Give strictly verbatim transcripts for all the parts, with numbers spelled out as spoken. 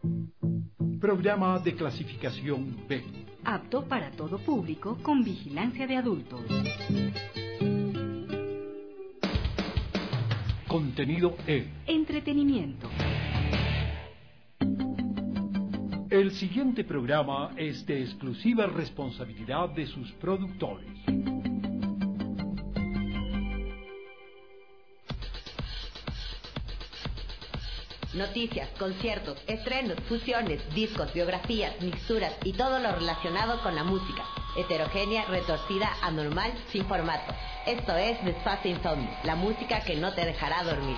Programa de clasificación B. Apto para todo público con vigilancia de adultos. Contenido E. Entretenimiento. El siguiente programa es de exclusiva responsabilidad de sus productores. Noticias, conciertos, estrenos, fusiones, discos, biografías, mixturas y todo lo relacionado con la música. Heterogénea, retorcida, anormal, sin formato. Esto es Desfase Insomnio, la música que no te dejará dormir.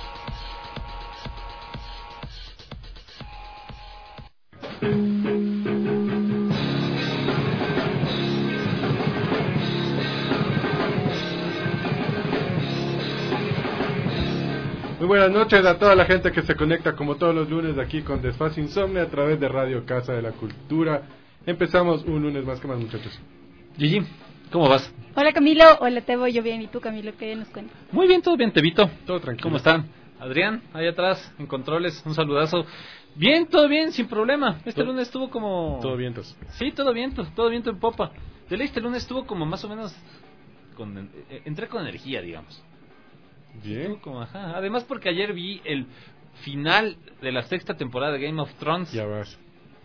Muy buenas noches a toda la gente que se conecta como todos los lunes aquí con Desfase Insomnio a través de Radio Casa de la Cultura. Empezamos un lunes más. ¿Qué más, muchachos? Gigi, ¿cómo vas? Hola Camilo, hola Tebo, yo bien, ¿y tú Camilo qué nos cuentas? Muy bien, todo bien, Tevito. Todo tranquilo. ¿Cómo están? Adrián, ahí atrás, en controles, un saludazo. Bien, todo bien, sin problema. Este ¿Todo? lunes estuvo como... Todo vientos. Sí, todo viento, todo viento en popa. De ley, este lunes estuvo como más o menos... Con... Entré con energía, digamos. Bien. Como, ajá. Además porque ayer vi el final de la sexta temporada de Game of Thrones. Ya vas.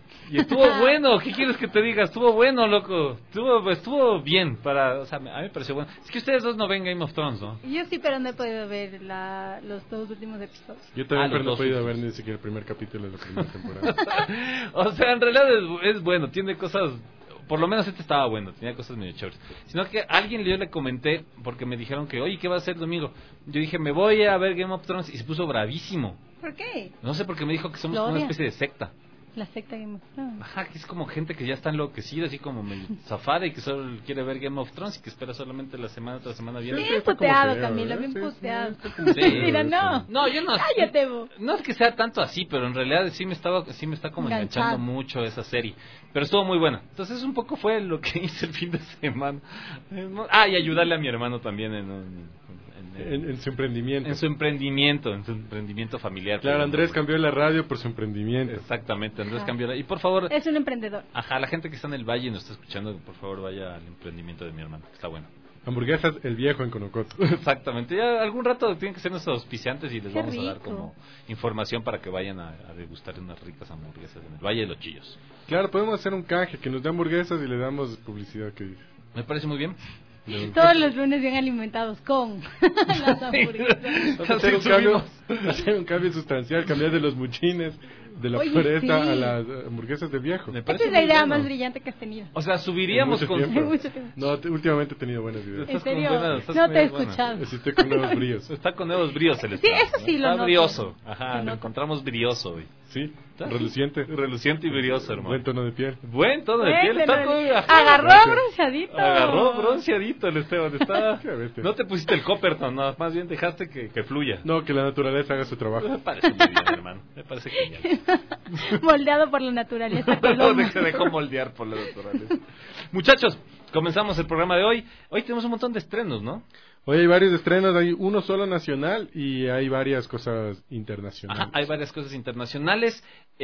Y estuvo bueno, ¿qué quieres que te diga? Estuvo bueno, loco. Estuvo estuvo bien para, o sea, a mí me pareció bueno. Es que ustedes dos no ven Game of Thrones, ¿no? Yo sí, pero no he podido ver la, los dos últimos episodios. Yo también, Ah, pero no he los podido dos. ver ni siquiera el primer capítulo de la primera temporada. O sea, en realidad es, es bueno, tiene cosas... Por lo menos este estaba bueno, tenía cosas medio chéveres. Sino que a alguien yo le comenté, porque me dijeron que, oye, ¿qué va a hacer domingo? Yo dije, me voy a ver Game of Thrones, y se puso bravísimo. ¿Por qué? No sé, porque me dijo que somos Lo como una odia. especie de secta. La secta Game of Thrones. Ajá, que es como gente que ya está enloquecida, así como medio zafada y que solo quiere ver Game of Thrones y que espera solamente la semana tras semana Bien viernes. está como puteado, feo, Camilo, ¿eh? bien Sí, sí, puteado. está como Sí. feo, Mira, sí. no. No, yo no... Cállate, vos. No es que sea tanto así, pero en realidad sí me estaba sí me está como Enganchado. enganchando mucho esa serie. Pero estuvo muy buena. Entonces un poco fue lo que hice el fin de semana. Ah, y ayudarle a mi hermano también en, un- en, En, en su emprendimiento. en su emprendimiento, en su emprendimiento familiar. Claro, Pero, Andrés no, cambió la radio por su emprendimiento. Exactamente, Andrés Ajá. cambió. la- Y por favor, Es un emprendedor. ajá, la gente que está en el valle y nos está escuchando, por favor vaya al emprendimiento de mi hermano, que está bueno. Hamburguesas El Viejo en Conocoto. Exactamente, ya algún rato tienen que ser nuestros auspiciantes y les Qué vamos a dar rico. como información para que vayan a, a degustar unas ricas hamburguesas en el Valle de los Chillos. Claro, podemos hacer un canje que nos dé hamburguesas y le damos publicidad. Que Me parece muy bien. Todos los lunes bien alimentados con las hamburguesas. Vamos a hacer, un cambio, hacer un cambio sustancial, cambiar de los muchines, de la Oye, floresta sí. a las eh, hamburguesas de Viejo. Me Esta parece es la muy idea bueno. más brillante que has tenido. O sea, subiríamos En mucho con... tiempo. En mucho tiempo. No, te- últimamente he tenido buenas ideas. Estás ¿En serio? con buenas- estás No con te he ideas buenas. escuchado. Así estoy con nuevos bríos. Está con nuevos bríos el Sí, estado, eso sí ¿no? lo Está noto. brioso. Ajá, Se lo nota. encontramos brioso hoy. Sí, ¿Está? reluciente. Reluciente y brioso, hermano. Buen tono de piel. Buen tono de Ese piel. Está no- con... ajá. Agarró Gracias. bronceadito. Agarró bronceadito el Esteban. Está... Qué bestia. No te pusiste el Copperton, no, más bien dejaste que, que fluya. No, que la naturaleza haga su Me trabajo. parece muy bien, hermano. Me parece genial. Moldeado por la naturaleza. No, Coloma. se dejó moldear por la naturaleza. Muchachos, comenzamos el programa de hoy. Hoy tenemos un montón de estrenos, ¿no? Hoy hay varios estrenos, hay uno solo nacional y hay varias cosas internacionales. Ajá, hay varias cosas internacionales.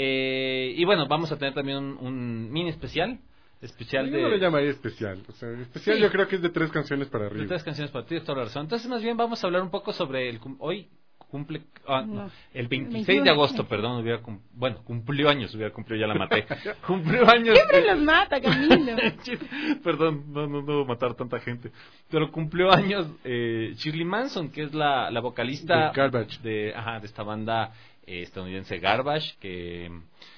Eh, y bueno, vamos a tener también un, un mini especial. Especial Yo de... no lo llamaría especial. O sea, especial Sí. yo creo que es de tres canciones para de arriba. tres canciones para ti, tienes toda la razón. Entonces, más bien vamos a hablar un poco sobre el... cum- Hoy cumple... ah, no, No. el veintiséis veintiuno. de agosto, perdón, hubiera cum- bueno, cumplió años, hubiera cumplido, ya la maté. Cumplió años... Siempre de- los mata, Camilo. Perdón, no, no, no voy a matar tanta gente. Pero cumplió años eh, Shirley Manson, que es la, la vocalista De Garbage. de, ajá, de esta banda eh, estadounidense Garbage, que,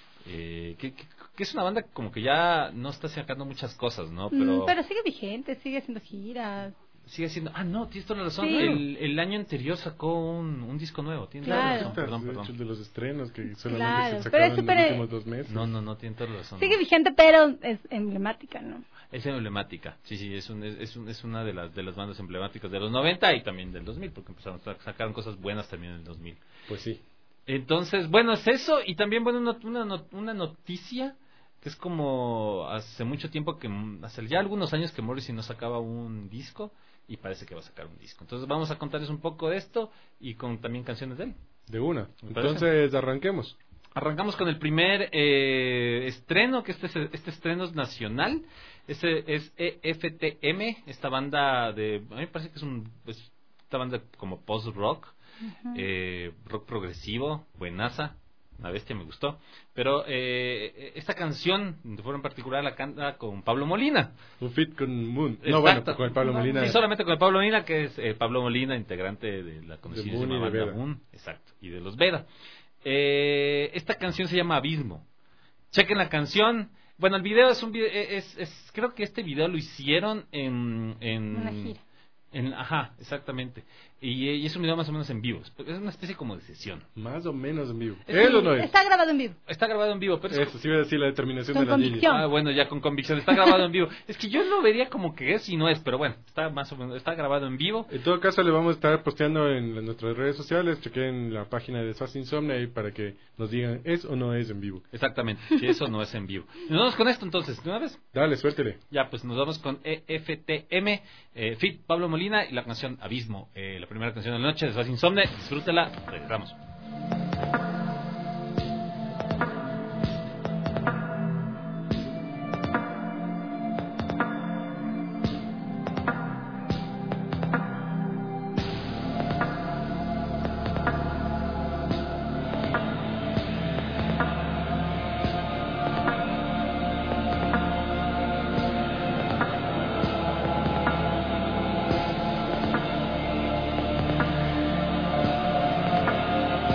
eh, que, que, que es una banda como que ya no está sacando muchas cosas, ¿no? Pero, Mm, Pero sigue vigente, sigue haciendo giras. sigue siendo... Ah, no, tienes toda la razón. Sí. El, el año anterior sacó un, un disco nuevo. Tienes toda la Claro. razón. Perdón, de hecho, perdón. de los estrenos que solamente Claro, se pero sacaron es en súper- los últimos dos meses. No, no, no, tienes toda la razón. Sigue vigente, pero es emblemática, ¿no? Es emblemática, sí, sí, es, un, es, es, un- es una de las de las bandas emblemáticas de los noventa y también del dos mil, porque empezaron a sacar cosas buenas también en el dos mil. Pues sí. Entonces, bueno, es eso, y también, bueno, una, una, not- una noticia que es como hace mucho tiempo que, hace ya algunos años que Morrissey no sacaba un disco, y parece que va a sacar un disco. Entonces vamos a contarles un poco de esto, y con también canciones de él. De una. Me parece. Entonces, arranquemos. Arrancamos con el primer eh, estreno, que este, es- este estreno es nacional. Ese es E F T M, esta banda de... A mí me parece que es un... es esta banda como post-rock, eh, rock progresivo, buenaza, una bestia, me gustó. Pero eh, esta canción, de forma en particular, la canta con Pablo Molina. Un fit con Moon. Exacto. No, bueno, con el Pablo Molina. Sí, solamente con el Pablo Molina, que es eh, Pablo Molina, integrante de la conocida Moon y de banda Veda. Moon, exacto, y de los Veda. Eh, esta canción se llama Abismo. Chequen la canción. Bueno, el video es un video, es, es creo que este video lo hicieron en en Una gira. en- ajá, exactamente. Y, y es un video más o menos en vivo. Es una especie como de sesión. Más o menos en vivo. Es ¿Es que o no es? Está grabado en vivo. Está grabado en vivo, pero es Eso, sí iba a decir la determinación Con de la Lili. convicción. Ah, bueno, ya con convicción. Está grabado en vivo. Es que yo lo vería como que es y no es, pero bueno, está más o menos, está grabado en vivo. En todo caso, le vamos a estar posteando en la- nuestras redes sociales. Chequen la página de Desfase Insomnia ahí para que nos digan es o no es en vivo. Exactamente, si eso no es en vivo. Nos vamos con esto entonces, ¿de una vez? Dale, suéltele. Ya, pues nos vamos con E F T M, eh, Fit Pablo Molina y la canción Abismo, eh, la primera canción de la noche de Desfase Insomne. Disfrútela, regresamos. Abismo,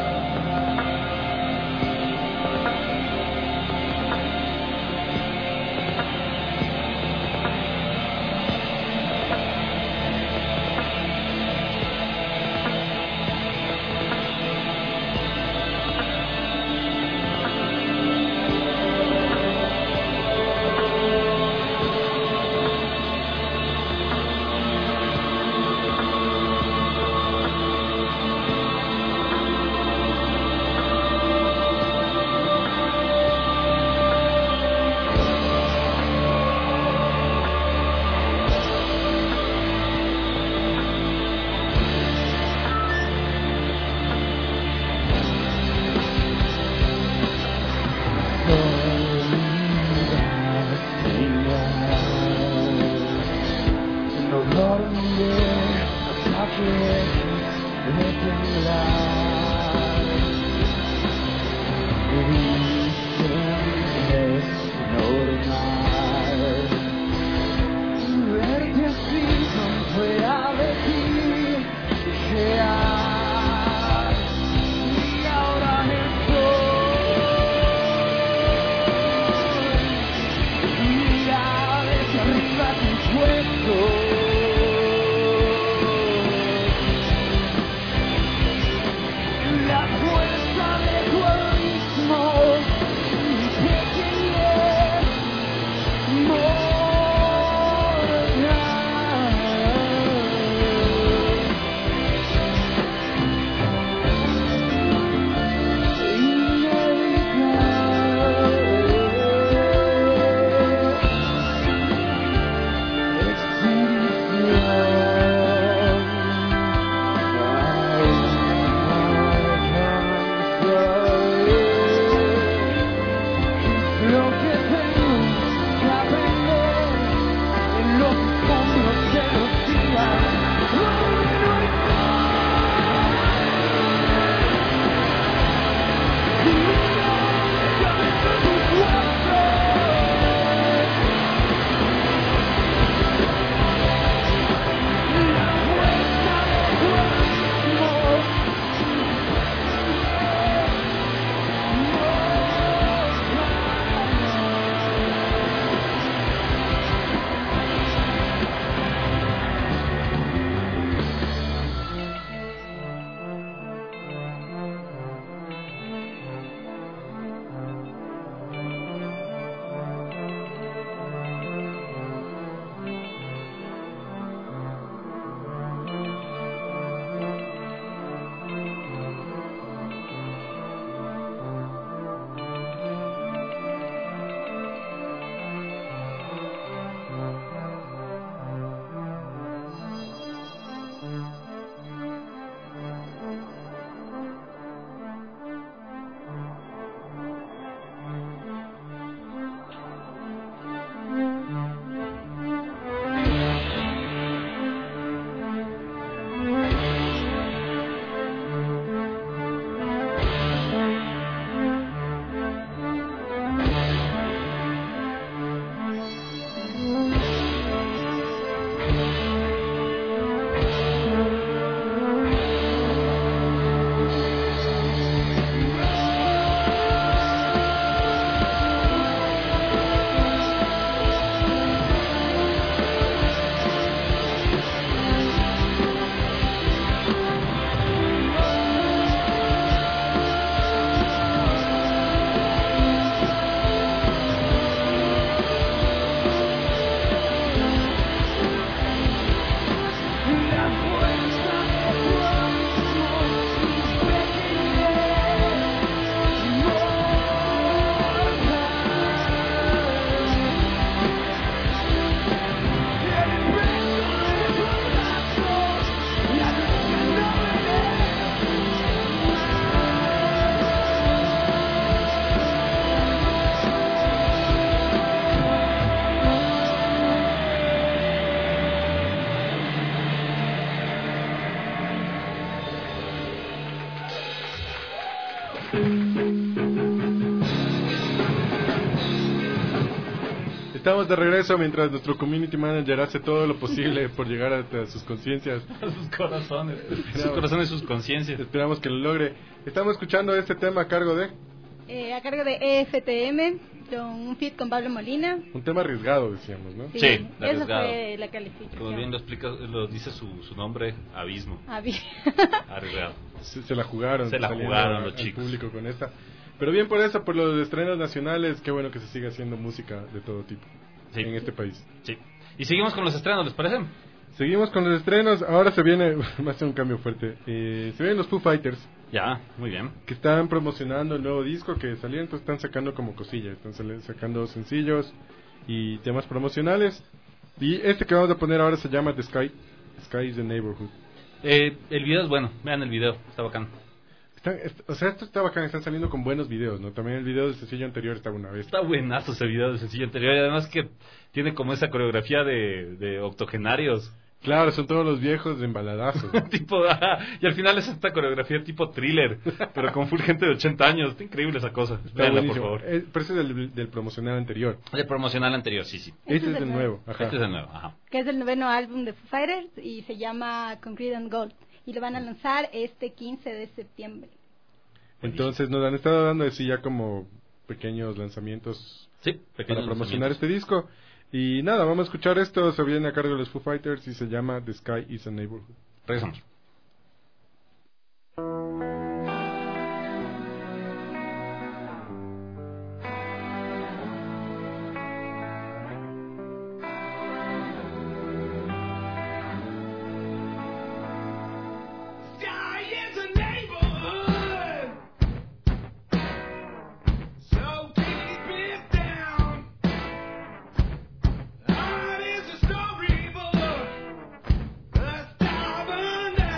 Estamos de regreso mientras nuestro community manager hace todo lo posible por llegar a, a sus conciencias. A sus corazones. Sus corazones, sus conciencias. Esperamos que lo logre. Estamos escuchando este tema a cargo de... Eh, a cargo de E F T M, con un feat con Pablo Molina. Un tema arriesgado, decíamos, ¿no? Sí, Esa arriesgado. fue la calificación. Como bien lo explica, lo dice su, su nombre, Abismo. Abi- Arriesgado. Se, se la jugaron. Se la saliendo jugaron a- los al chicos. público con esta. Pero bien por eso, por los estrenos nacionales, qué bueno que se siga haciendo música de todo tipo Sí. en este país. Sí. Y seguimos con los estrenos, ¿les parece? Seguimos con los estrenos, ahora se viene, va a ser un cambio fuerte, eh, se vienen los Foo Fighters, Ya, muy bien. que están promocionando el nuevo disco que salió, entonces están sacando como cosillas, están sali- sacando sencillos y temas promocionales, y este que vamos a poner ahora se llama The Sky, Sky is the Neighborhood. Eh, el video es bueno, vean el video, está bacán. Están, est- o sea, esto está bacán, están saliendo con buenos videos, ¿no? También el video del sencillo anterior estaba una vez. Está buenazo ese video del sencillo anterior y además que tiene como esa coreografía de, de octogenarios. Claro, son todos los viejos embaladazos, ¿no? Tipo, ajá, y al final es esta coreografía tipo thriller, pero con full gente de ochenta años. Está increíble esa cosa. Está Veanla, por buenísimo. favor. Eh, pero ese es del, del promocional anterior. El promocional anterior, sí, sí. Este Este es es el el nuevo, ajá. Este es el nuevo, ajá. que es el noveno álbum de Foo Fighters y se llama Concrete and Gold. Y lo van a lanzar este quince de septiembre. Entonces nos han estado dando así ya como pequeños lanzamientos Sí, pequeños para promocionar lanzamientos. este disco. Y nada, vamos a escuchar esto, se viene a cargo de los Foo Fighters y se llama The Sky is a Neighborhood. Regresamos. Sky is a neighborhood, so keep it down. Art is a storybook, a stubborn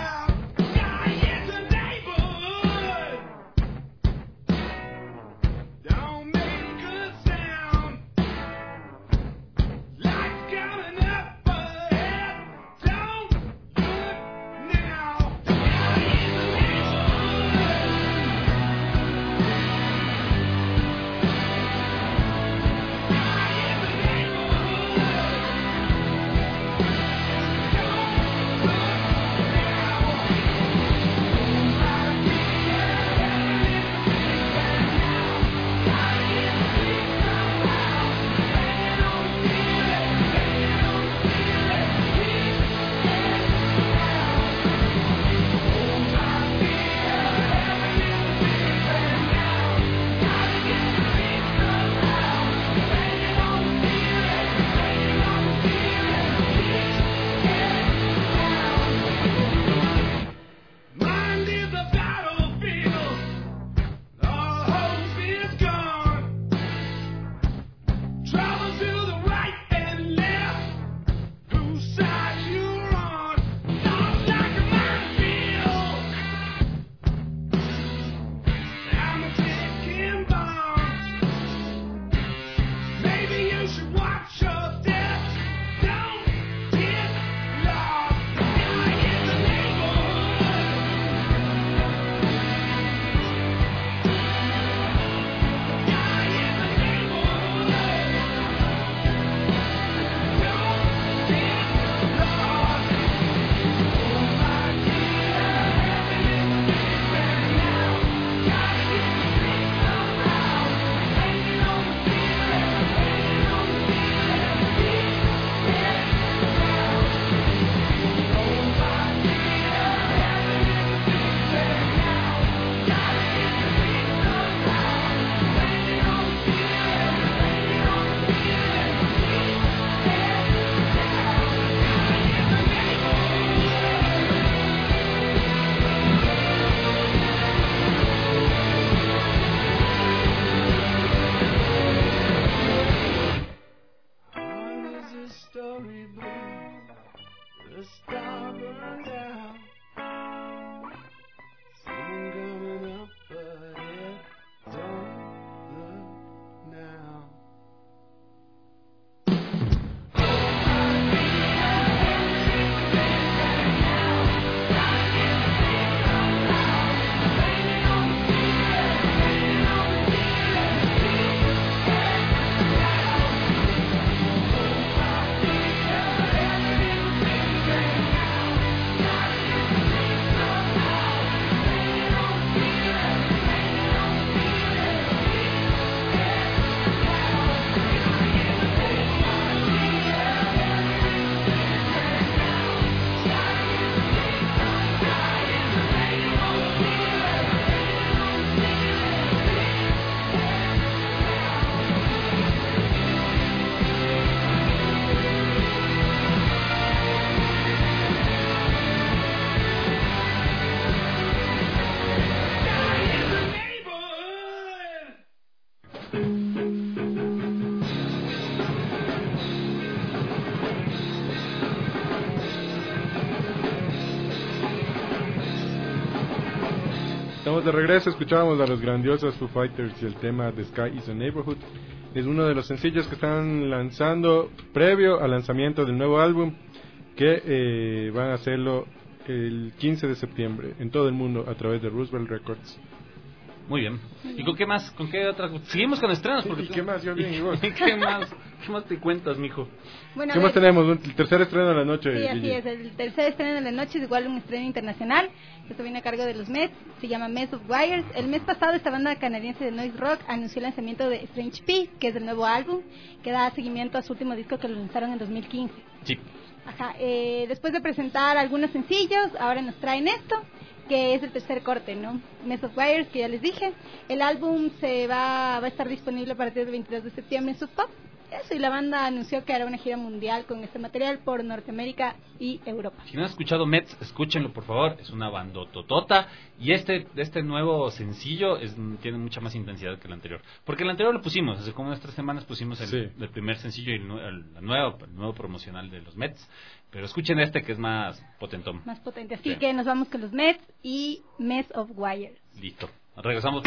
de regreso, escuchábamos a los grandiosos Foo Fighters y el tema The Sky is a Neighborhood. Es uno de los sencillos que están lanzando previo al lanzamiento del nuevo álbum, que eh, van a hacerlo el quince de septiembre en todo el mundo a través de Roosevelt Records. Muy bien. ¿Y con qué más? ¿Con qué otra? Seguimos con estrenos. Porque ¿Y tú- qué más? Yo bien, ¿y vos? ¿Qué más? ¿Qué más te cuentas, mijo? Bueno, ¿Qué a más ver, tenemos? Un- El tercer estreno de la noche. Sí, así Gigi. es. El tercer estreno de la noche es igual un estreno internacional. Esto viene a cargo de los Mets. Se llama Mess of Wires. El mes pasado esta banda canadiense de noise rock anunció el lanzamiento de Strange Peace, que es el nuevo álbum, que da seguimiento a su último disco que lo lanzaron en dos mil quince. Sí. Ajá. Eh, después de presentar algunos sencillos, ahora nos traen esto, que es el tercer corte, ¿no? Mess of Wires, que ya les dije. El álbum se va, va a estar disponible a partir del veintidós de septiembre en Sub Pop. Eso, y la banda anunció que hará una gira mundial con este material por Norteamérica y Europa. Si no han escuchado Mets, escúchenlo por favor, es una bandototota y este este nuevo sencillo es, tiene mucha más intensidad que el anterior, porque el anterior lo pusimos, hace como unas tres semanas pusimos el, Sí. el primer sencillo y el, nue- el- el nuevo, el nuevo promocional de los Mets, pero escuchen este que es más potentón. Más potente. Así Sí. que nos vamos con los Mets y Mess of Wires. Listo, regresamos.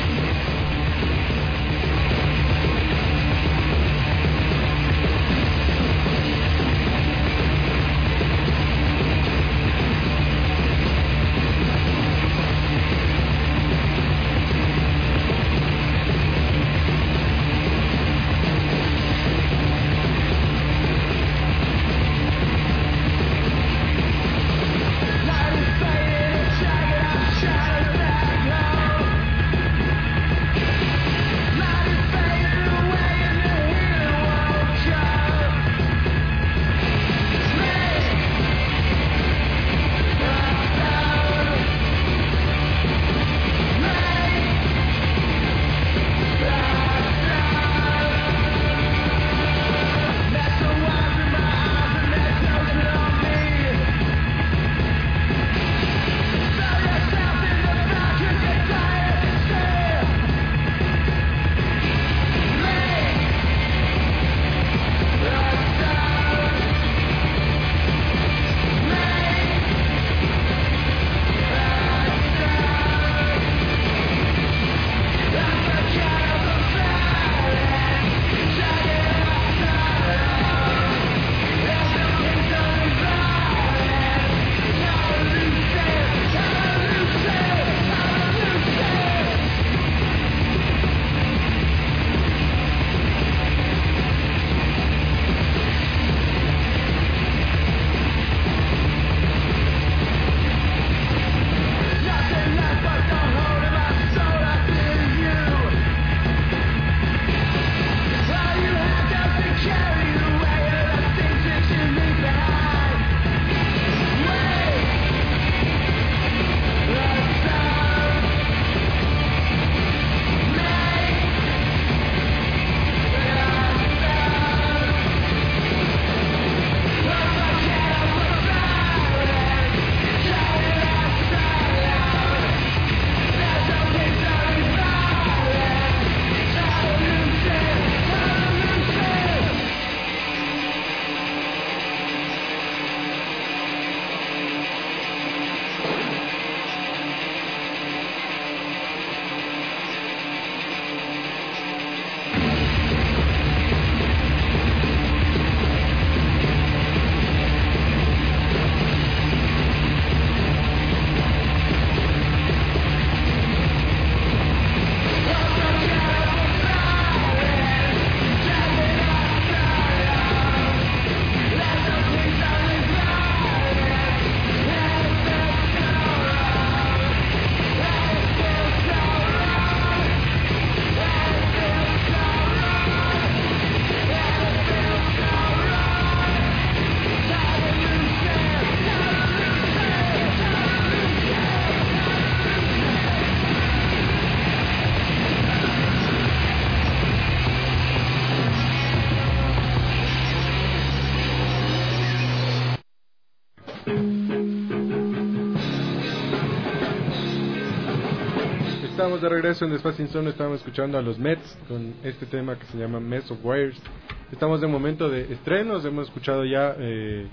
Estamos de regreso en Despacio Insomnio. Estamos escuchando a los Mets con este tema que se llama Mess of Wires. Estamos en momento de estrenos. Hemos escuchado ya eh,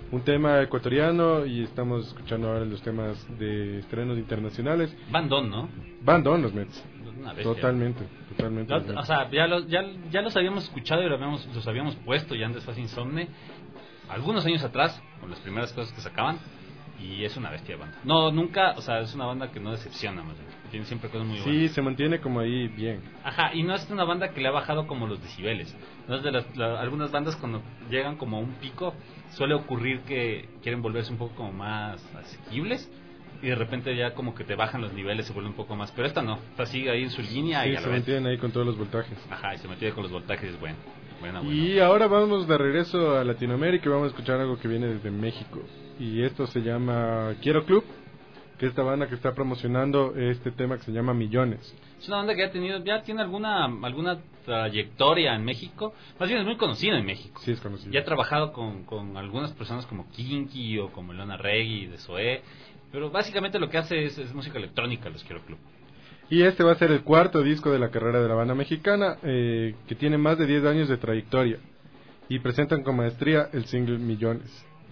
un tema ecuatoriano y estamos escuchando ahora los temas de estrenos internacionales. Bandón, ¿no? Bandón los Mets. Una bestia. Totalmente, totalmente. La- los Mets. o sea, ya los, ya, ya los habíamos escuchado y los habíamos, los habíamos puesto ya antes fue Insomne, algunos años atrás, con las primeras cosas que sacaban, y es una bestia de banda. No, nunca, o sea, es una banda que no decepciona, más bien. Tiene siempre cosas muy Sí, buenas. se mantiene como ahí bien. Ajá, y no es una banda que le ha bajado como los decibeles. No es de las, la- algunas bandas cuando llegan como a un pico, suele ocurrir que quieren volverse un poco como más asequibles y de repente ya como que te bajan los niveles, se vuelve un poco más. Pero esta no, esta sigue ahí en su línea Sí, y a se la vez. mantienen ahí con todos los voltajes. Ajá, y se mantiene con los voltajes, es bueno. Buena, buena. Y ahora vamos de regreso a Latinoamérica y vamos a escuchar algo que viene desde México. Y esto se llama Quiero Club, que es esta banda que está promocionando este tema que se llama Millones. Es una banda que ha tenido, ya tiene alguna alguna trayectoria en México, más bien es muy conocida en México. Sí, es conocido. Ya ha trabajado con, con algunas personas como Kinky o como Leona Regui de Zoé, pero básicamente lo que hace es, es música electrónica, los Quiero Club. Y este va a ser el cuarto disco de la carrera de la banda mexicana, eh, que tiene más de diez años de trayectoria. Y presentan con maestría el single Millones,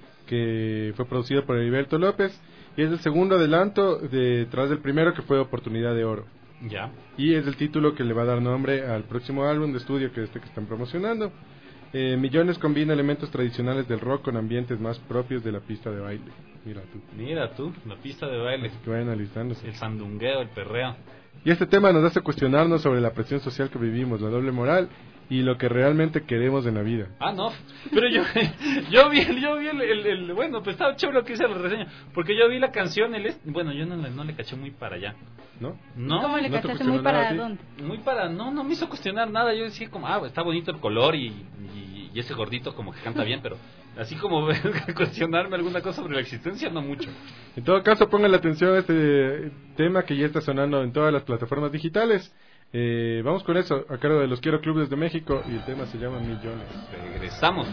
que fue producido por Heriberto López. Y es el segundo adelanto detrás del primero, que fue Oportunidad de Oro. Ya. Y es el título que le va a dar nombre al próximo álbum de estudio, que es este que están promocionando. Eh, Millones combina elementos tradicionales del rock con ambientes más propios de la pista de baile. Mira tú. Mira tú, la pista de baile, Que vayan alistándose. el sandungueo, el perreo. Y este tema nos hace cuestionarnos sobre la presión social que vivimos, la doble moral y lo que realmente queremos en la vida. Ah, no, pero yo yo vi, el- yo vi el, el- el- bueno, pues estaba chévere lo que hice la reseña, porque yo vi la canción, el es- bueno, yo no, le- no le caché muy para allá. ¿No? No, ¿Cómo le no te cachaste muy cuestionó para nada, ¿sí? dónde? muy para, no, no me hizo cuestionar nada. Yo decía como, ah, está bonito el color y, y, y ese gordito como que canta bien, pero así como cuestionarme alguna cosa sobre la existencia, no mucho. En todo caso, pongan la atención a este tema que ya está sonando en todas las plataformas digitales. Eh, vamos con eso, a cargo de los Quiero Clubes de México, y el tema se llama Millones. Regresamos.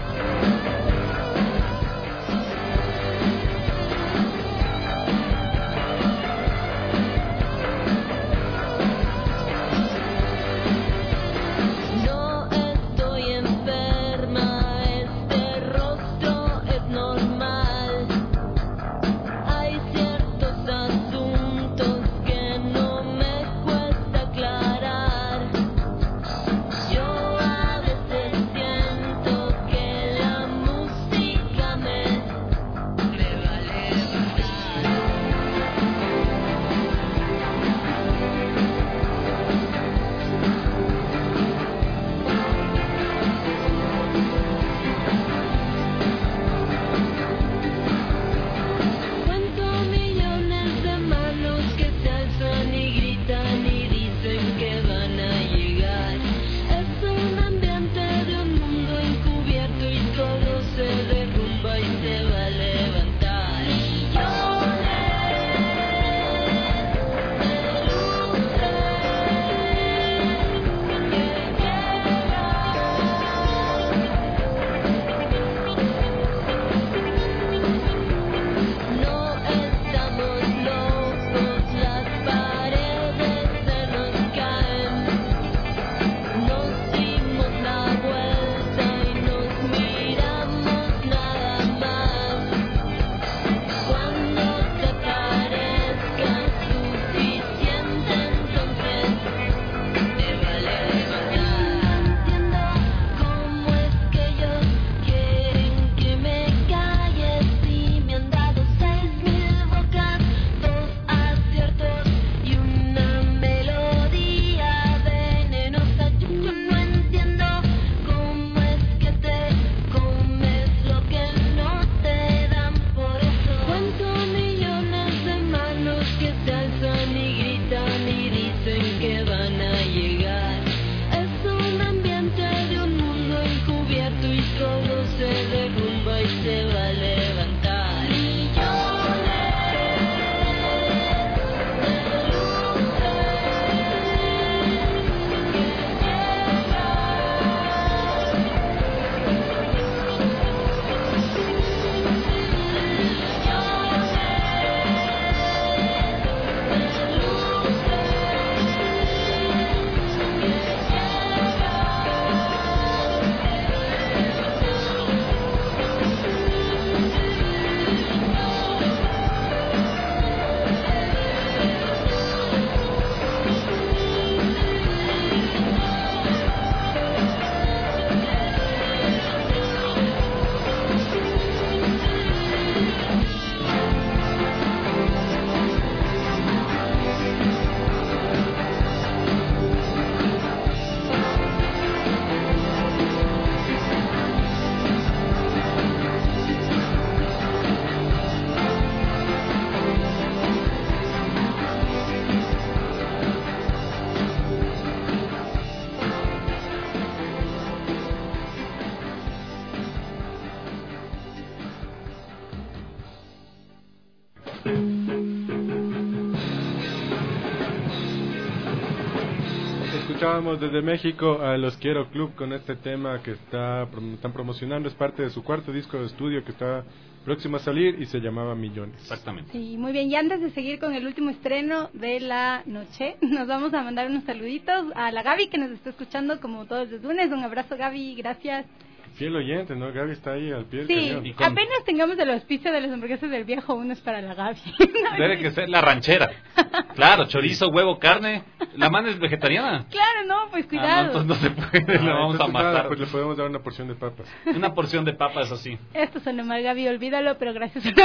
No estoy enferma, este rostro es normal. Hay ciertos asuntos que no me cuesta aclarar. Yo a veces siento que la música escuchábamos desde México a Los Quiero Club con este tema que está prom- están promocionando. Es parte de su cuarto disco de estudio que está próximo a salir y se llamaba Millones. Exactamente. Sí, muy bien. Y antes de seguir con el último estreno de la noche, nos vamos a mandar unos saluditos a la Gaby que nos está escuchando como todos los lunes. Un abrazo, Gaby, gracias. Fiel oyente, ¿no? Gaby está ahí al pie del Sí, cañón. Y con- apenas tengamos el auspicio de los hamburguesas del viejo, uno es para la Gaby. Debe que ser la ranchera. Claro, chorizo, huevo, carne. ¿La man es vegetariana? Claro, no, pues Ah, no, cuidado. entonces no se puede, Ah, la vamos a entonces nada, matar. pues le podemos dar una porción de papas. Una porción de papas así. Esto suena mal, Gaby, olvídalo, pero gracias a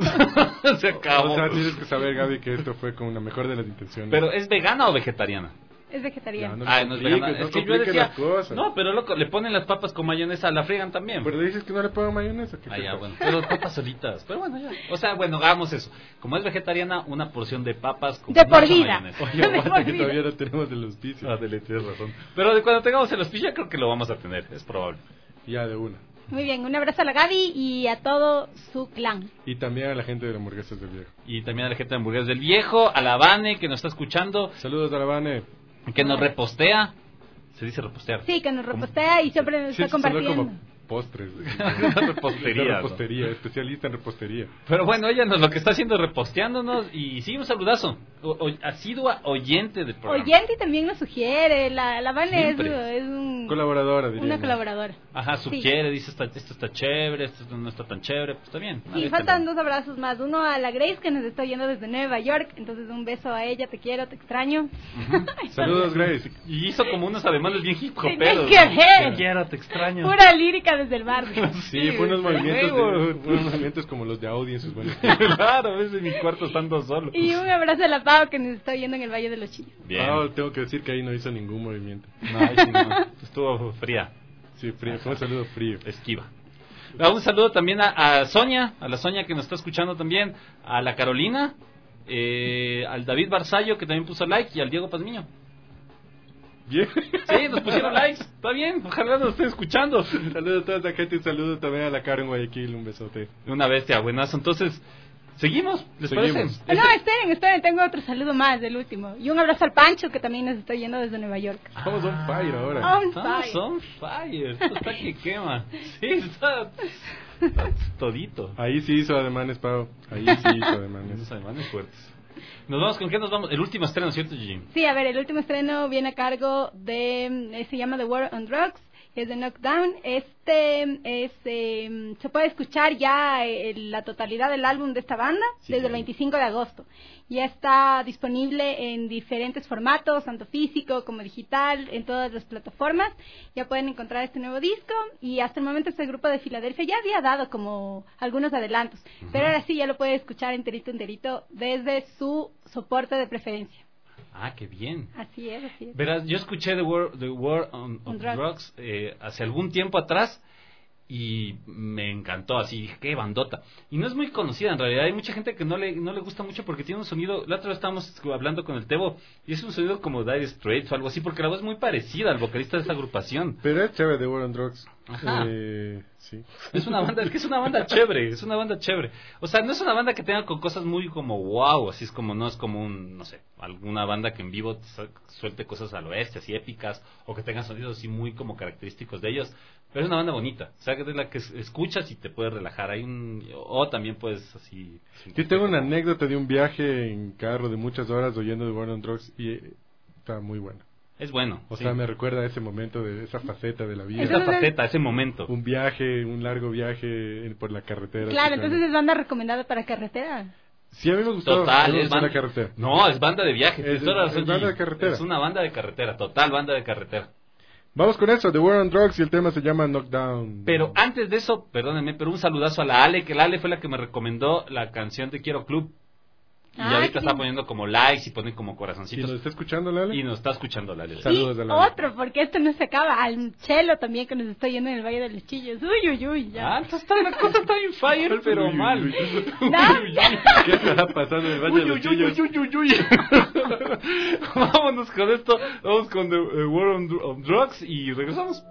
Dios. Se acabó. O sea, tienes que saber, Gaby, que esto fue con la mejor de las intenciones. Pero ¿es vegana o vegetariana? Es vegetariano. No, Ah, no es compliques, vegana. no Es que yo compliques decía, las cosas. no, pero loco, le ponen las papas con mayonesa, la friegan también. Pero dices que no le pongo mayonesa. ¿qué Ah, te ya, pasa? bueno, pero papas solitas. Pero bueno, ya. O sea, bueno, hagamos eso. Como es vegetariana, una porción de papas con De por mucha vida. mayonesa. Oye, De aguanta por que vida. todavía no tenemos el auspicio. Ah, dele, tienes razón. Pero de cuando tengamos el hospicio, creo que lo vamos a tener, es probable. Ya, de una. Muy bien, un abrazo a la Gaby y a todo su clan. Y también a la gente de las hamburguesas del viejo. Y también a la gente de Hamburguesas del Viejo, a la Vane que nos está escuchando, Saludos a la Vane. que nos repostea. Se dice repostear. Sí, que nos repostea y siempre nos Sí, está sonó compartiendo. como postres. Una repostería, De ¿no? repostería, especialista en repostería. Pero bueno, ella nos lo que está haciendo es reposteándonos. Y sí, un saludazo. O, o- asidua oyente del programa. Oyente también nos sugiere, la, la Vane es, Siempre. es un, Colaboradora, diría. una ¿no? colaboradora. Ajá, Sí. sugiere, dice esto, esto está chévere, esto no está tan chévere. Pues está bien. una Sí, vez faltan te lo- dos abrazos más. Uno a la Grace que nos está oyendo desde Nueva York. Entonces un beso a ella, te quiero, te extraño. Saludos, Grace. Y hizo como unos ademanes bien hip Tenés hoperos. que ver. Te quiero, te extraño. Pura lírica desde el barrio. Sí, fue unos movimientos, luego. de- fue unos movimientos como los de Audi en sus buenos. Claro, a veces en mi cuarto estando solo. Y un abrazo a la Pau que nos está oyendo en el Valle de los Chillos. Bien. Ah, tengo que decir que ahí no hizo ningún movimiento. No, ahí sí no. Estuvo fría, Sí, frío, fue un saludo frío. esquiva. Ah, un saludo también a, a Sonia, a la Sonia que nos está escuchando también, a la Carolina, eh, al David Barzallo que también puso like y al Diego Pazmiño. Bien. Sí, nos pusieron likes, está bien, ojalá nos estén escuchando. Saludos a toda esa gente, un saludo también a la Karen Guayaquil, un besote. Una bestia, buenazo. Entonces, seguimos, ¿les Seguimos. parece? Ah, no, esperen, esperen, tengo otro saludo más del último. Y un abrazo al Pancho que también nos está oyendo desde Nueva York. Estamos on fire ahora. On Estamos fire. on fire, esto está que quema. Sí, está, está todito. Ahí sí hizo ademanes, Pau. Ahí sí hizo ademanes. Esos alemanes fuertes. Nos vamos, ¿con qué nos vamos? El último estreno, ¿cierto, Gigi? Sí, a ver, el último estreno viene a cargo de, eh, se llama The War on Drugs, es de Knockdown. Este es, eh, se puede escuchar ya eh, la totalidad del álbum de esta banda Sí. desde el veinticinco de agosto. Ya está disponible en diferentes formatos, tanto físico como digital, en todas las plataformas. Ya pueden encontrar este nuevo disco y hasta el momento este grupo de Filadelfia ya había dado como algunos adelantos, pero ahora sí ya lo puede escuchar enterito, enterito desde su soporte de preferencia. Ah, qué bien. Así es, así es. Verás, yo escuché The War, The War on, On on Drugs. Drugs eh, hace algún tiempo atrás y me encantó, así dije, qué bandota. Y no es muy conocida en realidad, hay mucha gente que no le, no le gusta mucho porque tiene un sonido, la otra vez estábamos hablando con el Tebo y es un sonido como Dire Straits o algo así, porque la voz es muy parecida al vocalista de esa agrupación. Pero es chévere de War on Drugs. Ajá. Eh, sí. Es una banda, es que es una banda chévere, es una banda chévere. O sea, no es una banda que tenga con cosas muy como wow, así es como, no es como un, no sé, alguna banda que en vivo sa- suelte cosas al oeste, así épicas, o que tenga sonidos así muy como característicos de ellos. Pero es una banda bonita, o sea, que es la que es- escuchas y te puedes relajar. Hay un, o también puedes así. Yo tengo una anécdota de un viaje en carro de muchas horas oyendo de War on Drugs y eh, está muy bueno. Es bueno. O sí. sea, me recuerda a ese momento de esa faceta de la vida. Esa faceta, ese momento. Un viaje, un largo viaje en- por la carretera. Claro, escuchando. entonces es banda recomendada para carretera. Sí, a mí me gustó. Total, a mí me es gustó banda, la carretera. No, es banda de viaje. Es- tienes toda la es razón, banda Gigi. de carretera. Es una banda de carretera, total banda de carretera. Vamos con eso, The War on Drugs y el tema se llama Knockdown. Pero antes de eso, perdónenme, pero un saludazo a la Ale, que la Ale fue la que me recomendó la canción de Quiero Club. Y Ah, ahorita qué está bien. poniendo como likes y pone como ¿Y nos corazoncitos. está escuchando, Lale? Y nos está escuchando la Ale. Saludos y a la- otro, porque esto no se acaba. Al Chelo también que nos está yendo en el Valle de los Chillos. Uy, uy, uy, ya. Ah, está, la cosa está en fire, pero Uy, uy, mal. uy. No, ¿Qué estará pasando en el Valle Uy, de los uy, uy, Chillos? uy, uy, uy. Vámonos con esto. Vamos con The eh, War on, Dr- on Drugs y regresamos.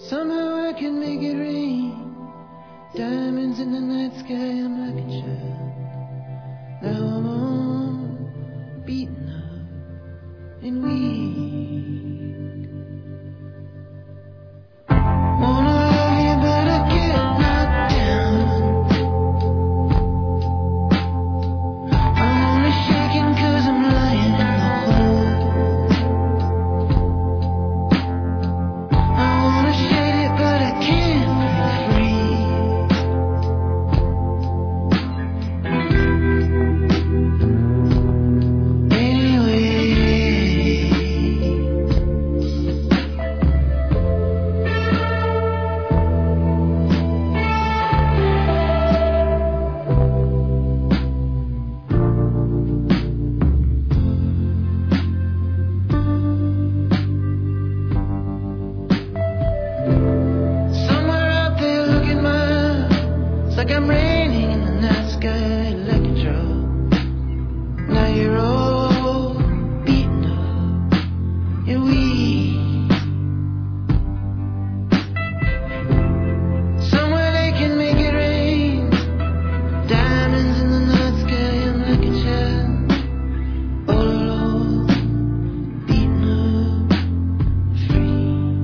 Somehow I can make it rain. Diamonds in the night sky, I'm like a child. Now I'm all beaten up and weak. Wanna love you, but I get knocked down. I'm only shaking 'cause I'm lying in the hole. I wanna shade it, but I can't break free. Somewhere out there looking mild, it's like I'm raining in the night sky like a drop. Now you're all beaten up and weak. Somewhere they can make it rain. Diamonds in the night sky, I'm like a child. All alone, beaten up, free.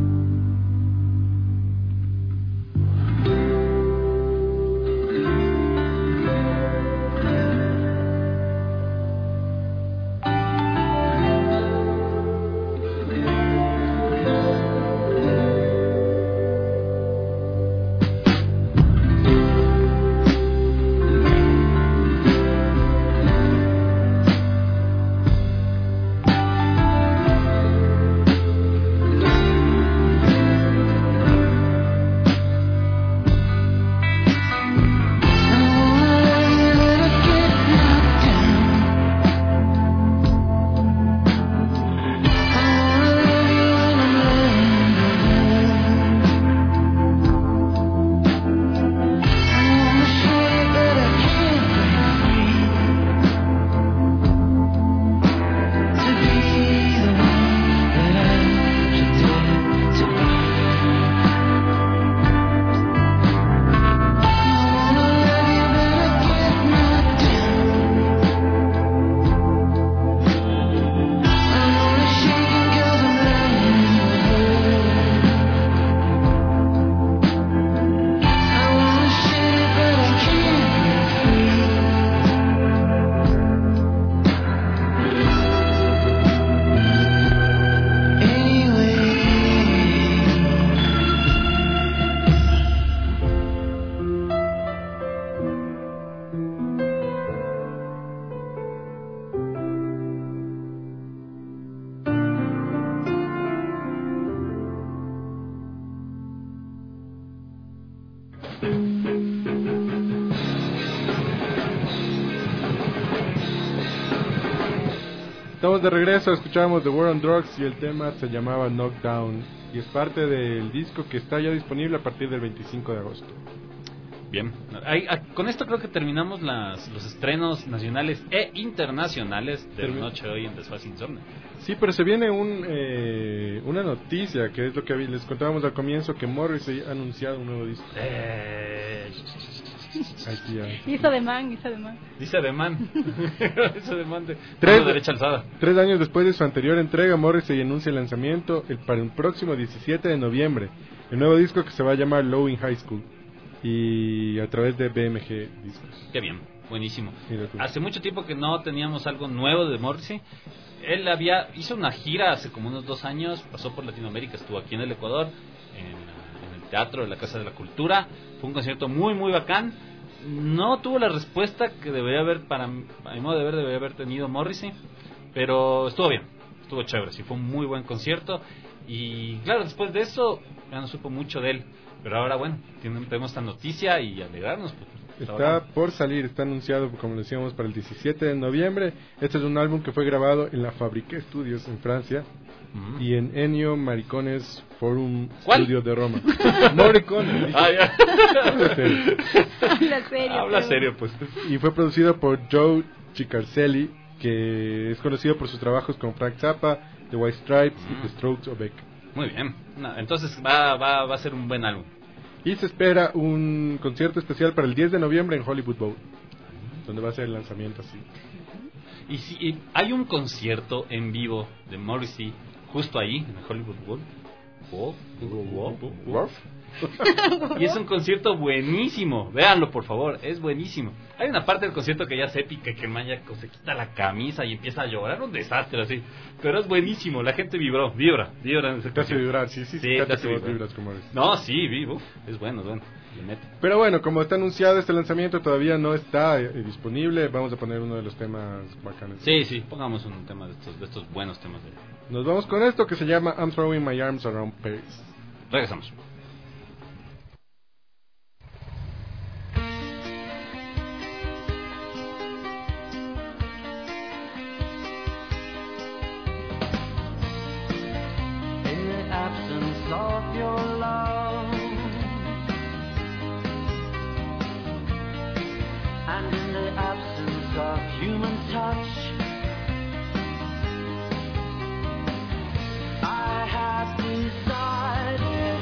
Estamos de regreso, escuchamos The War on Drugs y el tema se llamaba Knockdown y es parte del disco que está ya disponible a partir del veinticinco de agosto. Bien, Ahí, a- con esto creo que terminamos las, los estrenos nacionales e internacionales de la Termi- noche de hoy en Desfase Insomne. Sí, pero se viene un, eh, una noticia que es lo que habí- les contábamos al comienzo, que Morrissey ha anunciado un nuevo disco. Eh, Ay, sí, ya. Hizo de man, hizo de man. dice de man. Dice de man de Tres- mano derecha alzada. Tres años después de su anterior entrega, Morrissey anuncia el lanzamiento el, para el próximo diecisiete de noviembre. El nuevo disco que se va a llamar Low in High School y a través de B M G Discos. Qué bien, buenísimo. Mira tú. Hace mucho tiempo que no teníamos algo nuevo de Morrissey. Él había hizo una gira hace como unos dos años, pasó por Latinoamérica, estuvo aquí en el Ecuador, en, en el teatro de la Casa de la Cultura. Fue un concierto muy, muy bacán. No tuvo la respuesta que debería haber, para, para mi modo de ver, debería haber tenido Morrissey, pero estuvo bien, estuvo chévere, sí, fue un muy buen concierto. Y claro, después de eso ya no supo mucho de él, pero ahora bueno, tienen- tenemos esta noticia y alegrarnos. Pues, Está por salir, está anunciado, como decíamos, para el diecisiete de noviembre. Este es un álbum que fue grabado en la Fabrique Studios en Francia Ujú. y en Ennio Maricone's Forum ¿Cuál? Studio de Roma. Morricone. Ah, ya. Habla serio. Habla serio. Habla pero- serio, pues. Y fue producido por Joe Ciccarelli, que es conocido por sus trabajos con Frank Zappa, The White Stripes y The Strokes of Beck. Muy bien. No, entonces va, va, va a ser un buen álbum. Y se espera un concierto especial para el diez de noviembre en Hollywood Bowl, donde va a ser el lanzamiento así. Y si y hay un concierto en vivo de Morrissey justo ahí, en el Hollywood Bowl. Oh, oh, oh, oh. Y es un concierto buenísimo. Véanlo, por favor, es buenísimo. Hay una parte del concierto que ya es épica, que el man ya se quita la camisa y empieza a llorar, un desastre así. Pero es buenísimo, la gente vibró, vibra, vibra en ese Te hace concierto. vibrar, sí, sí, Sí, sí, te te hace vibrar. vibras como eres. No, sí, vivo, es bueno, es bueno. Le mete. Pero bueno, como está anunciado este lanzamiento, todavía no está eh, disponible. Vamos a poner uno de los temas bacanes. Sí, sí, pongamos un tema de estos, de estos buenos temas de... Nos vamos con esto que se llama I'm Throwing My Arms Around Paris. Regresamos. In the absence of your love, and in the absence of human touch, I have decided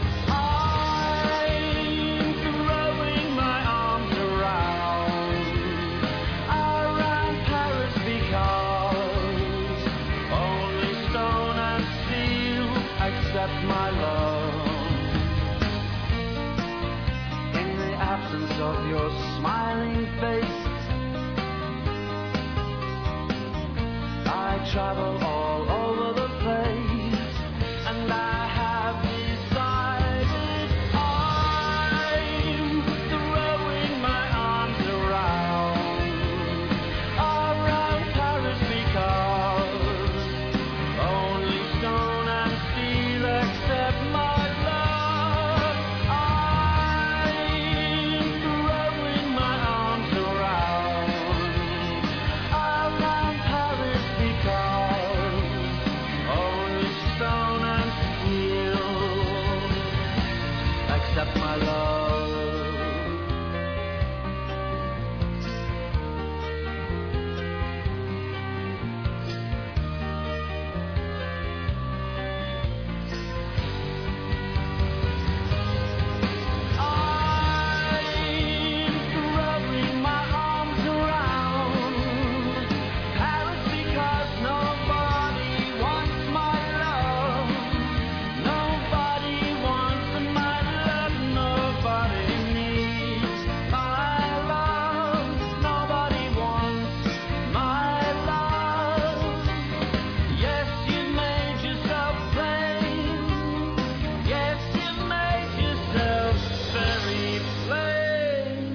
I'm throwing my arms around, around Paris, because only stone and steel accept my love. In the absence of your smiling face, I travel all over the place, and I have decided I'm throwing my arms around, around Paris, because only stone and steel accept my love. I'm throwing my arms around, around Paris, because only stone and steel accept my love. I'm throwing my arms around Paris, because nobody wants my love. Nobody wants my love. Nobody needs my love. Nobody wants my love. Yes, you made yourself plain. Yes, you made yourself very plain.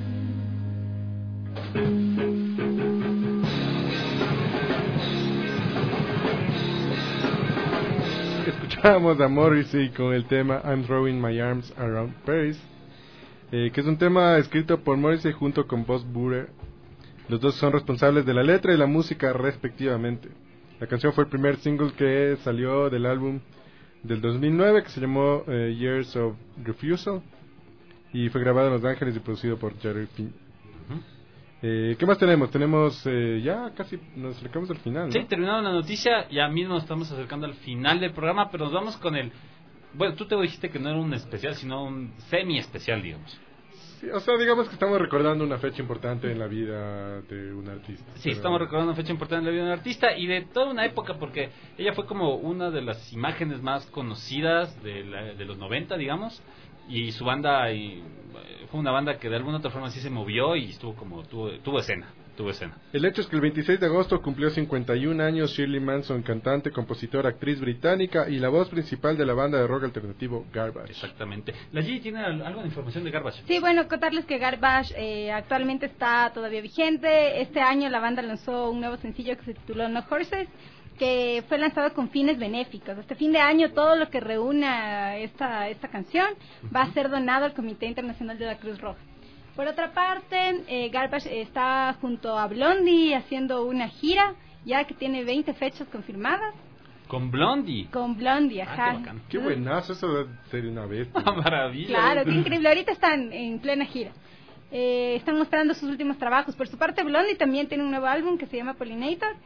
Escuchamos a Morrissey con el tema I'm Throwing My Arms Around Paris, eh, que es un tema escrito por Morrissey junto con Boss Burer. Los dos son responsables de la letra y la música respectivamente. La canción fue el primer single que salió del álbum del dos mil nueve, que se llamó eh, Years of Refusal, y fue grabado en Los Ángeles y producido por Jerry Finn. Eh, ¿Qué más tenemos? Tenemos eh, ya casi nos acercamos al final, ¿no? Sí, terminando la noticia, ya mismo nos estamos acercando al final del programa, pero nos vamos con el... Bueno, tú te dijiste que no era un especial, sino un semi-especial, digamos. Sí, o sea, digamos que estamos recordando una fecha importante en la vida de un artista. Sí, Pero- estamos recordando una fecha importante en la vida de un artista y de toda una época, porque ella fue como una de las imágenes más conocidas de, la- de los noventa, digamos, y su banda y, eh, fue una banda que de alguna otra forma sí se movió y estuvo como tuvo, tuvo escena, tuvo escena. El hecho es que el veintiséis de agosto cumplió cincuenta y un años Shirley Manson, cantante, compositora, actriz británica y la voz principal de la banda de rock alternativo Garbage. Exactamente. La G tiene al- algo de información de Garbage. Sí, bueno, contarles que Garbage eh, actualmente está todavía vigente. Este año la banda lanzó un nuevo sencillo que se tituló No Horses, que fue lanzado con fines benéficos. Este fin de año todo lo que reúna esta, esta canción va a ser donado al Comité Internacional de la Cruz Roja. Por otra parte, eh, Garbage está junto a Blondie haciendo una gira, ya que tiene veinte fechas confirmadas, Con Blondie. con Blondie, Ah, ajá. qué bacán. Qué buenazo, eso debe ser una bestia. Maravilla. Claro, qué increíble. Ahorita están en plena gira. Eh, están mostrando sus últimos trabajos. Por su parte, Blondie también tiene un nuevo álbum que se llama Pollinator.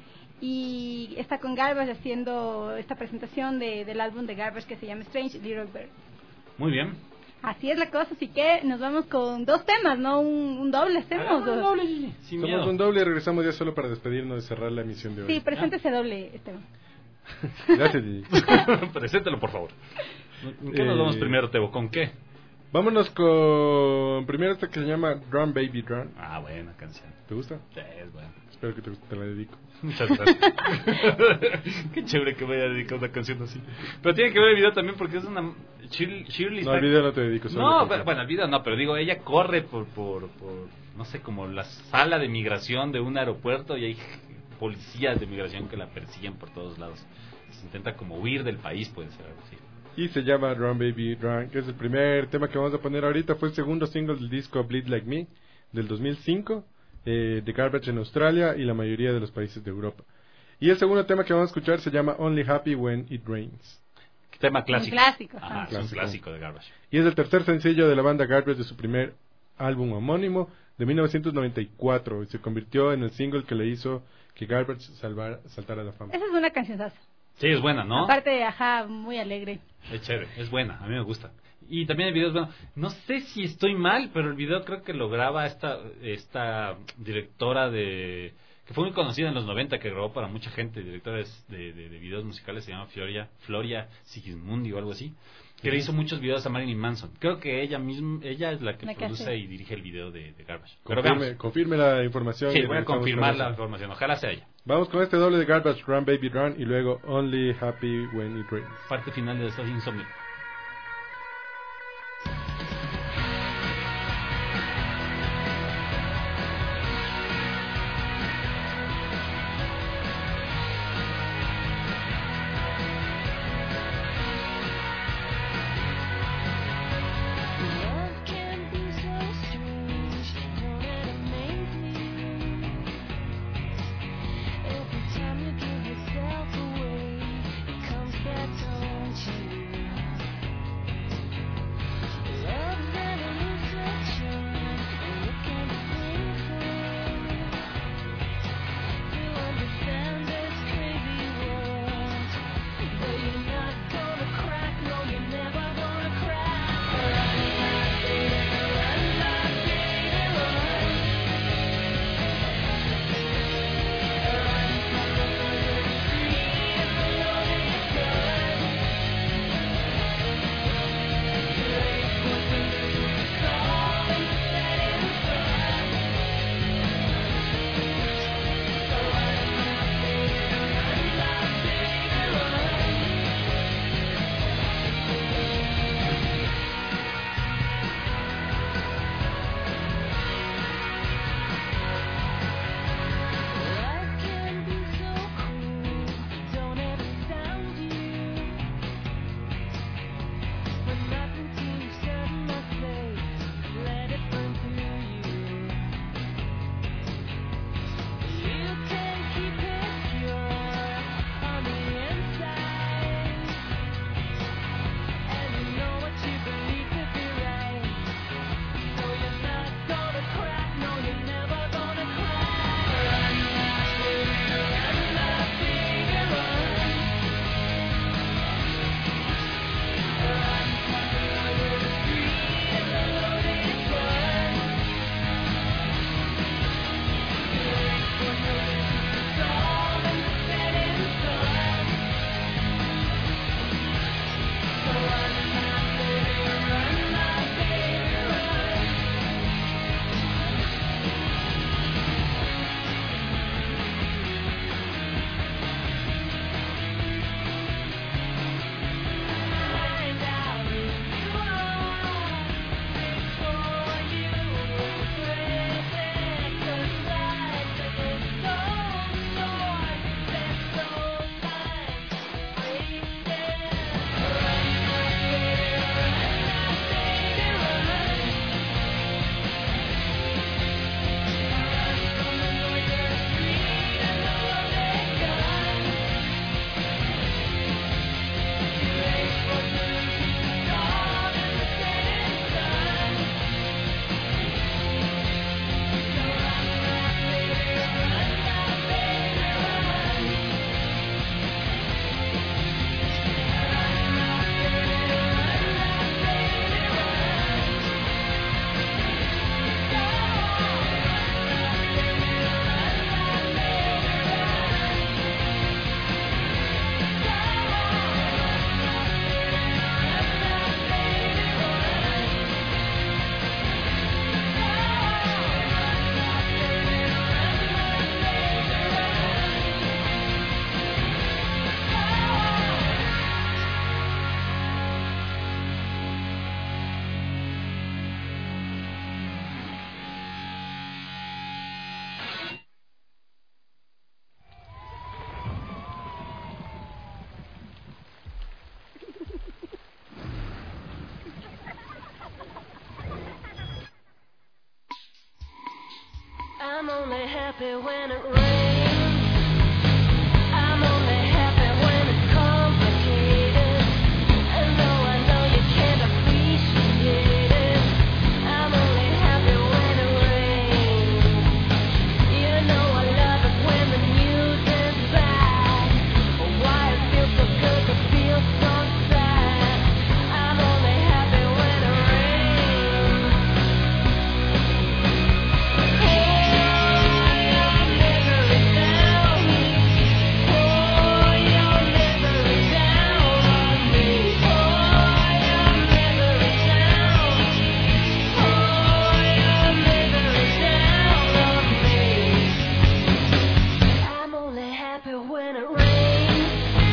y está con Garbage haciendo esta presentación de, del álbum de Garbage que se llama Strange Little Bird. Muy bien. Así es la cosa, así que nos vamos con dos temas, ¿no? Un, un doble hacemos. Hagamos un doble, Gigi, sin Somos miedo. un doble y regresamos ya solo para despedirnos y cerrar la emisión de hoy. Sí, preséntese doble, Esteban. Gracias, Gigi. Preséntalo, por favor. ¿Con qué nos Eh, vamos primero, Tebo? ¿Con qué? Vámonos con primero esta que se llama Drum Baby Drum. Ah, buena canción. ¿Te gusta? Sí, es buena. Espero que te guste, te la dedico. Muchas gracias. Qué chévere que me haya dedicado una canción así. Pero tiene que ver el video también porque es una... Shirley, Shirley No, el está- video no te dedico. solo la No, canción. pero, bueno, el video no, pero digo, ella corre por, por, por, no sé, como la sala de migración de un aeropuerto y hay policías de migración que la persiguen por todos lados. Se intenta como huir del país, puede ser algo así. Y se llama Drum Baby Drum, que es el primer tema que vamos a poner ahorita. Fue el segundo single del disco Bleed Like Me del dos mil cinco, eh, de Garbage en Australia y la mayoría de los países de Europa. Y el segundo tema que vamos a escuchar se llama Only Happy When It Rains. Tema clásico. Un clásico, Ajá, ajá. es un Clásico. clásico de Garbage. Y es el tercer sencillo de la banda Garbage de su primer álbum homónimo de mil novecientos noventa y cuatro y se convirtió en el single que le hizo que Garbage salvar, saltara a la fama. Esa es una cancionzaza. Sí, es buena, ¿no? Aparte, ajá, muy alegre. Es chévere, es buena, a mí me gusta. Y también el video es bueno. No sé si estoy mal, pero el video creo que lo graba esta esta directora de... que fue muy conocida en los noventa, que grabó para mucha gente, directora de, de, de videos musicales, se llama Floria, Floria Sigismundi o algo así, que le hizo muchos videos a Marilyn Manson. Creo que ella misma, ella es la que La que produce hace. y dirige el video de, de Garbage. Pero Confirme, veamos. confirme la información. Sí, y voy a regresamos confirmar con la eso. información, ojalá sea ella. Vamos con este doble de Garbage, Run Baby Run, y luego Only Happy When It Rains. Parte final de estos Insomnio. Love can be so strange, don't it amaze me? Every time you give yourself away, it comes back, don't you? I'm only happy when it rains. I'm only happy when it's complicated. And though I know you can't appreciate it, I'm only happy when it rains. You know I love it when the news is bad. Why it feels so good to feel so sad. I'm only happy when it rains. Oh, your misery down. Oh, your misery down on me. Oh, your misery down. Oh, your misery down on me. I'm only happy when it rains.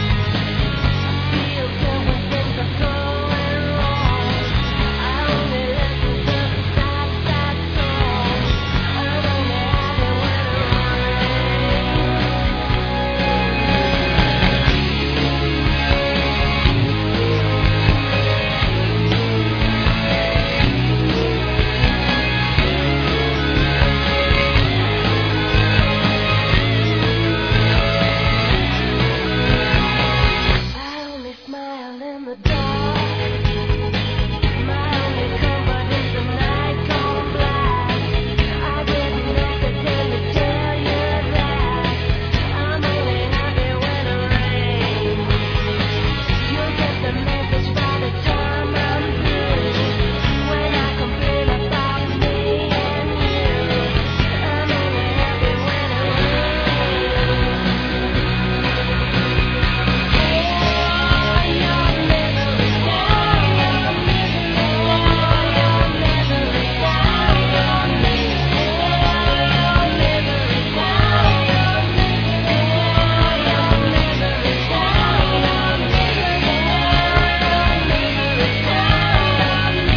Feels good when things are going wrong. I only listen to the sad, sad song. I'm only happy when it I only smile in the dark. My only comfort is the night gone black. I didn't hesitate to tell you that I'm only happy when it rains. You'll get the message by the time I'm through. When I complain about me and you, I'm only happy when it rains. Oh, your misery down, your misery down, your misery down on me. Oh, your misery down, your misery down, your misery down, your misery down, your misery down, your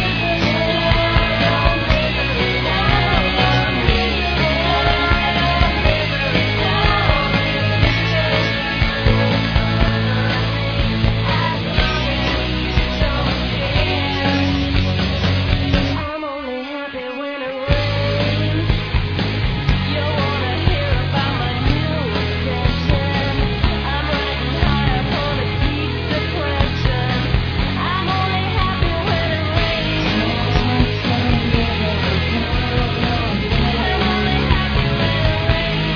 I'm only happy when it rains. You wanna hear about my new obsession? I'm riding high up on a deep depression. I'm only happy when it rains. I'm only happy when it rains. I'm only happy when it rains.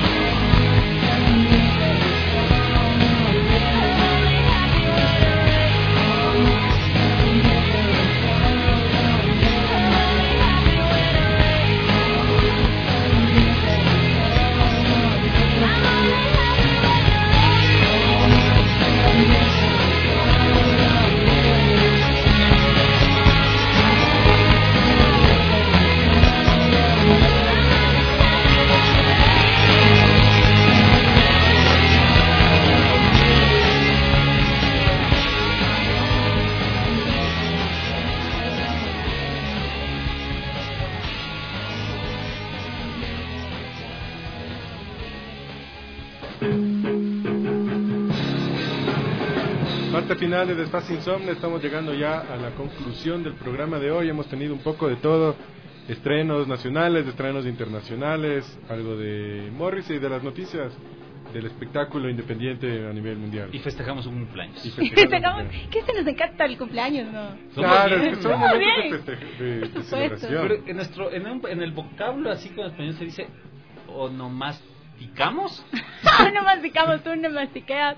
Parte final de Despacio Insomne, estamos llegando ya a la conclusión del programa de hoy. Hemos tenido un poco de todo, estrenos nacionales, estrenos internacionales, algo de Morrissey y de las noticias del espectáculo independiente a nivel mundial. Y festejamos un cumpleaños. Y Y festejamos festejamos- el cumpleaños. que este nos encanta el cumpleaños, ¿no? Claro, bien. es que son Somos momentos de, bien. feste- de- de supuesto. celebración. Pero en nuestro en, un- en el vocablo así como en español se dice onomasticamos. Ah, no masticamos, tú no mastiqueas.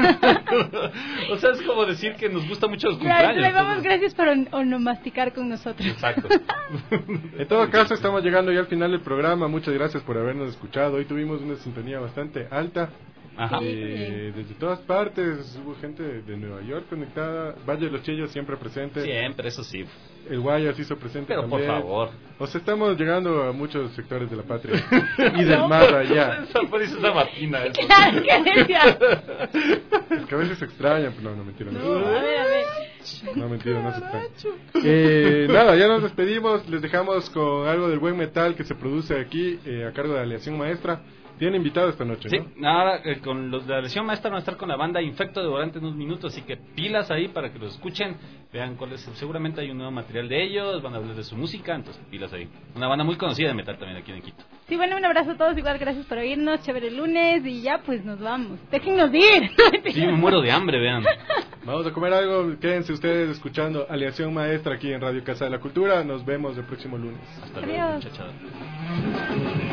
O sea, es como decir que nos gusta mucho los Claro, cumpleaños. le damos entonces- gracias por on- onomasticar con nosotros. Exacto. En todo caso, estamos llegando ya al final del programa. Muchas gracias por habernos escuchado. Hoy tuvimos una sintonía bastante alta. Ajá. Eh, desde todas partes hubo gente de Nueva York conectada. Valle de los Chillos siempre presente. Siempre, eso sí. El Guayas se hizo presente Pero por también. favor. O sea, estamos llegando a muchos sectores de la patria y del más allá. Esa parece esa matina. Eso. Claro, ¿qué decía? Es que a veces se extrañan, pero no, no, mentira. No, No, a ver, a ver. no mentira, no se extrañan. Eh, nada, ya nos despedimos. Les dejamos con algo del buen metal que se produce aquí eh, a cargo de Aleación Maestra. Tienen invitado esta noche, Sí, ¿no? ahora eh, con los de la lección maestra van a estar con la banda Infecto Devorante en unos minutos, así que pilas ahí para que los escuchen, vean cuál es, seguramente hay un nuevo material de ellos, van a hablar de su música, entonces pilas ahí. Una banda muy conocida de metal también aquí en Quito. Sí, bueno, un abrazo a todos, igual gracias por oírnos, chévere lunes y ya pues nos vamos. Déjennos ir. Sí, me muero de hambre, vean. Vamos a comer algo, quédense ustedes escuchando Aleación Maestra aquí en Radio Casa de la Cultura. Nos vemos el próximo lunes. Hasta luego, Adiós. muchachada.